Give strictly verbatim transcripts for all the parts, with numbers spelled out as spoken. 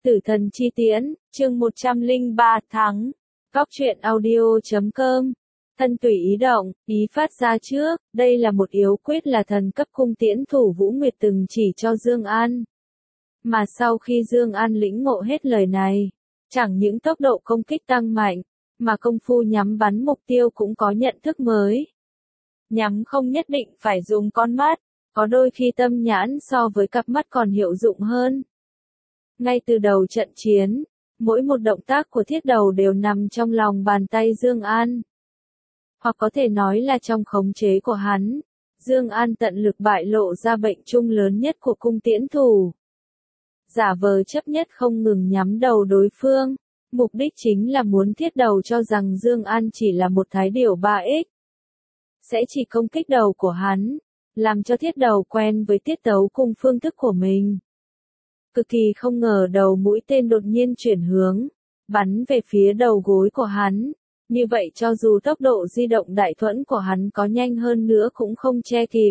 Tử thần chi tiễn, chương một trăm lẻ ba thắng. Góc truyện audio chấm com. Thân tùy ý động, ý phát ra trước, đây là một yếu quyết là thần cấp cung tiễn thủ Vũ Nguyệt từng chỉ cho Dương An. Mà sau khi Dương An lĩnh ngộ hết lời này, chẳng những tốc độ công kích tăng mạnh, mà công phu nhắm bắn mục tiêu cũng có nhận thức mới. Nhắm không nhất định phải dùng con mắt, có đôi khi tâm nhãn so với cặp mắt còn hiệu dụng hơn. Ngay từ đầu trận chiến, mỗi một động tác của thiết đầu đều nằm trong lòng bàn tay Dương An. Hoặc có thể nói là trong khống chế của hắn, Dương An tận lực bại lộ ra bệnh chung lớn nhất của cung tiễn thủ. Giả vờ chấp nhất không ngừng nhắm đầu đối phương, mục đích chính là muốn thiết đầu cho rằng Dương An chỉ là một thái điểu ba x. Sẽ chỉ công kích đầu của hắn, làm cho thiết đầu quen với tiết tấu cùng phương thức của mình. Cực kỳ không ngờ đầu mũi tên đột nhiên chuyển hướng, bắn về phía đầu gối của hắn. Như vậy cho dù tốc độ di động đại thuẫn của hắn có nhanh hơn nữa cũng không che kịp.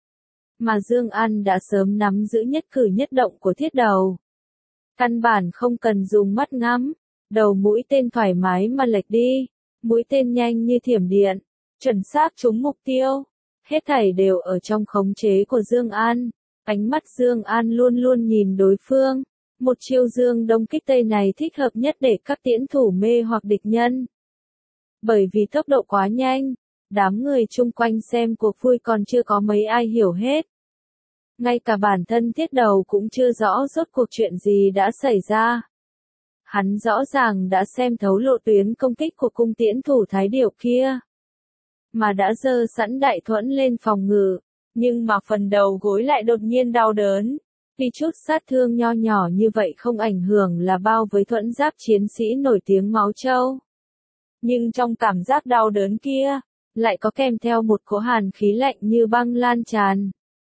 Mà Dương An đã sớm nắm giữ nhất cử nhất động của thiết đầu. Căn bản không cần dùng mắt ngắm, đầu mũi tên thoải mái mà lệch đi, mũi tên nhanh như thiểm điện, chuẩn xác trúng mục tiêu. Hết thảy đều ở trong khống chế của Dương An. Ánh mắt Dương An luôn luôn nhìn đối phương, một chiêu Dương Đông kích Tây này thích hợp nhất để các tiễn thủ mê hoặc địch nhân. Bởi vì tốc độ quá nhanh, đám người chung quanh xem cuộc vui còn chưa có mấy ai hiểu hết. Ngay cả bản thân thiết đầu cũng chưa rõ rốt cuộc chuyện gì đã xảy ra. Hắn rõ ràng đã xem thấu lộ tuyến công kích của cung tiễn thủ thái điểu kia, mà đã giơ sẵn đại thuẫn lên phòng ngự. Nhưng mà phần đầu gối lại đột nhiên đau đớn. Vì chút sát thương nho nhỏ như vậy không ảnh hưởng là bao với thuẫn giáp chiến sĩ nổi tiếng máu châu. Nhưng trong cảm giác đau đớn kia, lại có kèm theo một cỗ hàn khí lạnh như băng lan tràn.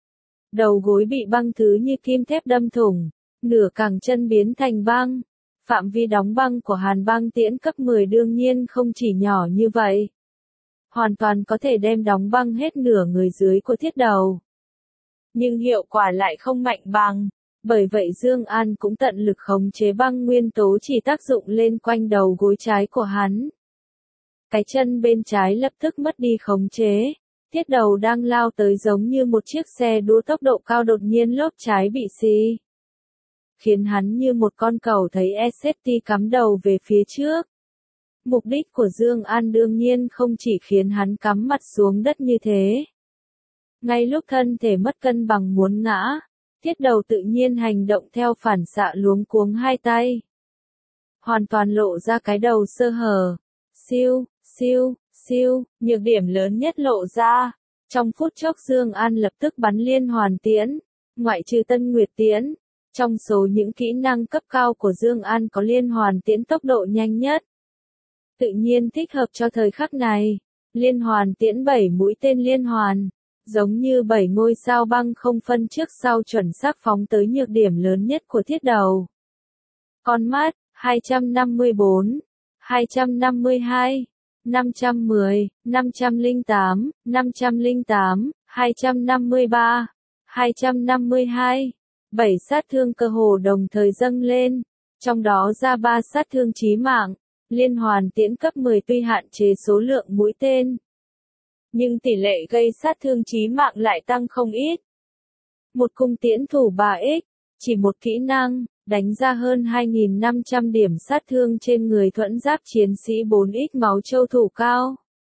Đầu gối bị băng thứ như kim thép đâm thủng, nửa cẳng chân biến thành băng. Phạm vi đóng băng của hàn băng tiễn cấp mười đương nhiên không chỉ nhỏ như vậy. Hoàn toàn có thể đem đóng băng hết nửa người dưới của thiết đầu. Nhưng hiệu quả lại không mạnh bằng, bởi vậy Dương An cũng tận lực khống chế băng nguyên tố chỉ tác dụng lên quanh đầu gối trái của hắn. Cái chân bên trái lập tức mất đi khống chế, thiết đầu đang lao tới giống như một chiếc xe đua tốc độ cao đột nhiên lốp trái bị xì, khiến hắn như một con cẩu thấy ét ét tê cắm đầu về phía trước. Mục đích của Dương An đương nhiên không chỉ khiến hắn cắm mặt xuống đất như thế. Ngay lúc thân thể mất cân bằng muốn ngã, thiết đầu tự nhiên hành động theo phản xạ luống cuống hai tay. Hoàn toàn lộ ra cái đầu sơ hở. Siêu, siêu, siêu, nhược điểm lớn nhất lộ ra. Trong phút chốc Dương An lập tức bắn liên hoàn tiễn, ngoại trừ Tân Nguyệt tiễn. Trong số những kỹ năng cấp cao của Dương An có liên hoàn tiễn tốc độ nhanh nhất. Tự nhiên thích hợp cho thời khắc này. Liên hoàn tiễn bảy mũi tên liên hoàn, giống như bảy ngôi sao băng không phân trước sau chuẩn xác phóng tới nhược điểm lớn nhất của thiết đầu. Con mắt, hai trăm năm mươi bốn, hai trăm năm mươi hai, năm trăm mười, năm trăm lẻ tám, năm trăm lẻ tám, hai trăm năm mươi ba, hai trăm năm mươi hai. Bảy sát thương cơ hồ đồng thời dâng lên, trong đó ra ba sát thương chí mạng. Liên hoàn tiễn cấp mười tuy hạn chế số lượng mũi tên, nhưng tỷ lệ gây sát thương chí mạng lại tăng không ít. Một cung tiễn thủ ba x, chỉ một kỹ năng, đánh ra hơn hai nghìn năm trăm điểm sát thương trên người thuẫn giáp chiến sĩ bốn x máu châu thủ cao.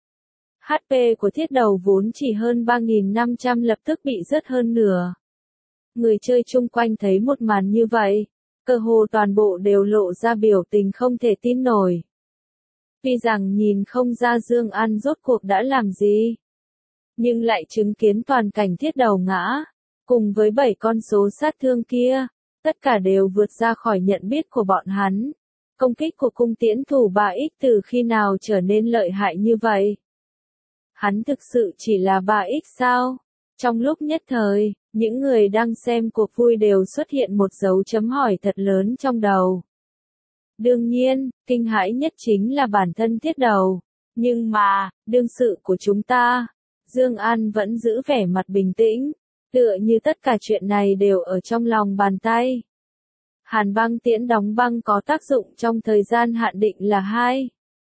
hát pê của thiết đầu vốn chỉ hơn ba nghìn năm trăm lập tức bị rớt hơn nửa. Người chơi chung quanh thấy một màn như vậy, cơ hồ toàn bộ đều lộ ra biểu tình không thể tin nổi. Tuy rằng nhìn không ra Dương An rốt cuộc đã làm gì, nhưng lại chứng kiến toàn cảnh thiết đầu ngã, cùng với bảy con số sát thương kia, tất cả đều vượt ra khỏi nhận biết của bọn hắn. Công kích của cung tiễn thủ ba x từ khi nào trở nên lợi hại như vậy? Hắn thực sự chỉ là ba x sao? Trong lúc nhất thời, những người đang xem cuộc vui đều xuất hiện một dấu chấm hỏi thật lớn trong đầu. Đương nhiên, kinh hãi nhất chính là bản thân thiết đầu. Nhưng mà, đương sự của chúng ta, Dương An vẫn giữ vẻ mặt bình tĩnh, tựa như tất cả chuyện này đều ở trong lòng bàn tay. Hàn băng tiễn đóng băng có tác dụng trong thời gian hạn định là hai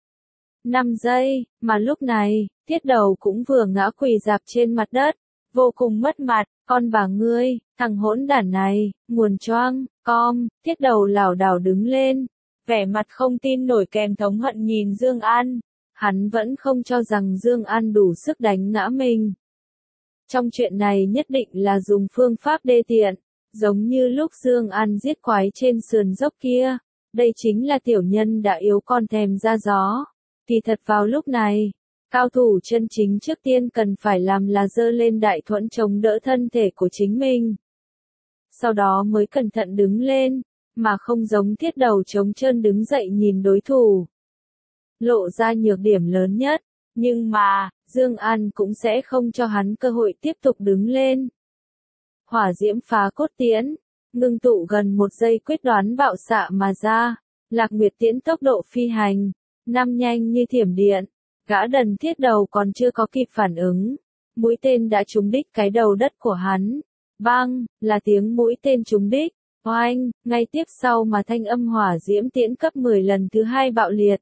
năm giây, mà lúc này, Tiết Đầu cũng vừa ngã quỳ rạp trên mặt đất, vô cùng mất mặt, con bà ngươi, thằng hỗn đản này, nguồn choang, com, Tiết Đầu lảo đảo đứng lên, vẻ mặt không tin nổi kèm thống hận nhìn Dương An, hắn vẫn không cho rằng Dương An đủ sức đánh ngã mình. Trong chuyện này nhất định là dùng phương pháp đê tiện, giống như lúc Dương An giết quái trên sườn dốc kia, đây chính là tiểu nhân đã yếu con thèm ra gió. Kỳ thật vào lúc này, cao thủ chân chính trước tiên cần phải làm là giơ lên đại thuẫn chống đỡ thân thể của chính mình. Sau đó mới cẩn thận đứng lên, mà không giống Tiết Đầu trống trơn đứng dậy nhìn đối thủ. Lộ ra nhược điểm lớn nhất, nhưng mà, Dương An cũng sẽ không cho hắn cơ hội tiếp tục đứng lên. Hỏa diễm phá cốt tiễn, ngưng tụ gần một giây quyết đoán bạo xạ mà ra, Lạc Nguyệt tiễn tốc độ phi hành, năm nhanh như thiểm điện, gã đần Tiết Đầu còn chưa có kịp phản ứng, mũi tên đã trúng đích cái đầu đất của hắn. Bang, là tiếng mũi tên trúng đích, oanh, ngay tiếp sau mà thanh âm hỏa diễm tiễn cấp mười lần thứ hai bạo liệt.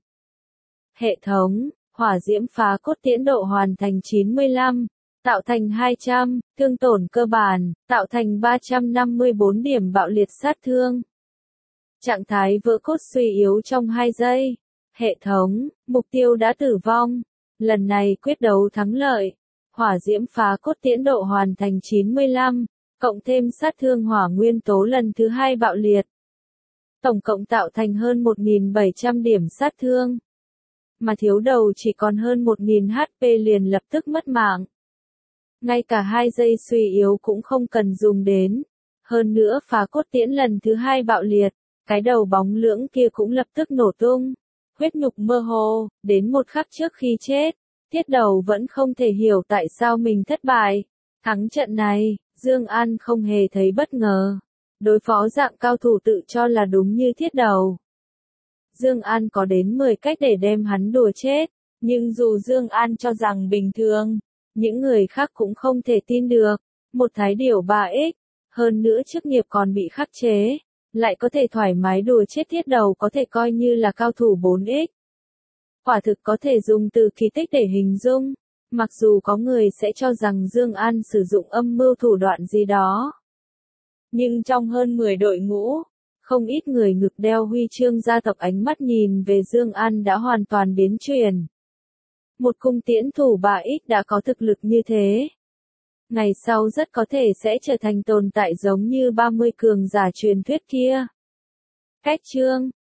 Hệ thống, hỏa diễm phá cốt tiễn độ hoàn thành chín mươi lăm, tạo thành hai trăm, thương tổn cơ bản, tạo thành ba trăm năm mươi bốn điểm bạo liệt sát thương. Trạng thái vỡ cốt suy yếu trong hai giây. Hệ thống, mục tiêu đã tử vong. Lần này quyết đấu thắng lợi. Hỏa diễm phá cốt tiễn độ hoàn thành chín mươi lăm, cộng thêm sát thương hỏa nguyên tố lần thứ hai bạo liệt. Tổng cộng tạo thành hơn một nghìn bảy trăm điểm sát thương. Mà thiếu đầu chỉ còn hơn một nghìn H P liền lập tức mất mạng. Ngay cả hai giây suy yếu cũng không cần dùng đến. Hơn nữa phá cốt tiễn lần thứ hai bạo liệt, cái đầu bóng lưỡng kia cũng lập tức nổ tung. Huyết nhục mơ hồ, đến một khắc trước khi chết, Tiết Đầu vẫn không thể hiểu tại sao mình thất bại. Thắng trận này, Dương An không hề thấy bất ngờ. Đối phó dạng cao thủ tự cho là đúng như Tiết Đầu. Dương An có đến mười cách để đem hắn đùa chết, nhưng dù Dương An cho rằng bình thường, những người khác cũng không thể tin được. Một thái điểu ba x, hơn nữa chức nghiệp còn bị khắc chế, lại có thể thoải mái đùa chết Tiết Đầu có thể coi như là cao thủ bốn x. Quả thực có thể dùng từ kỳ tích để hình dung, mặc dù có người sẽ cho rằng Dương An sử dụng âm mưu thủ đoạn gì đó. Nhưng trong hơn mười đội ngũ, không ít người ngực đeo huy chương gia tộc ánh mắt nhìn về Dương An đã hoàn toàn biến chuyển. Một cung tiễn thủ ba x đã có thực lực như thế. Ngày sau rất có thể sẽ trở thành tồn tại giống như ba mươi cường giả truyền thuyết kia. Cách chương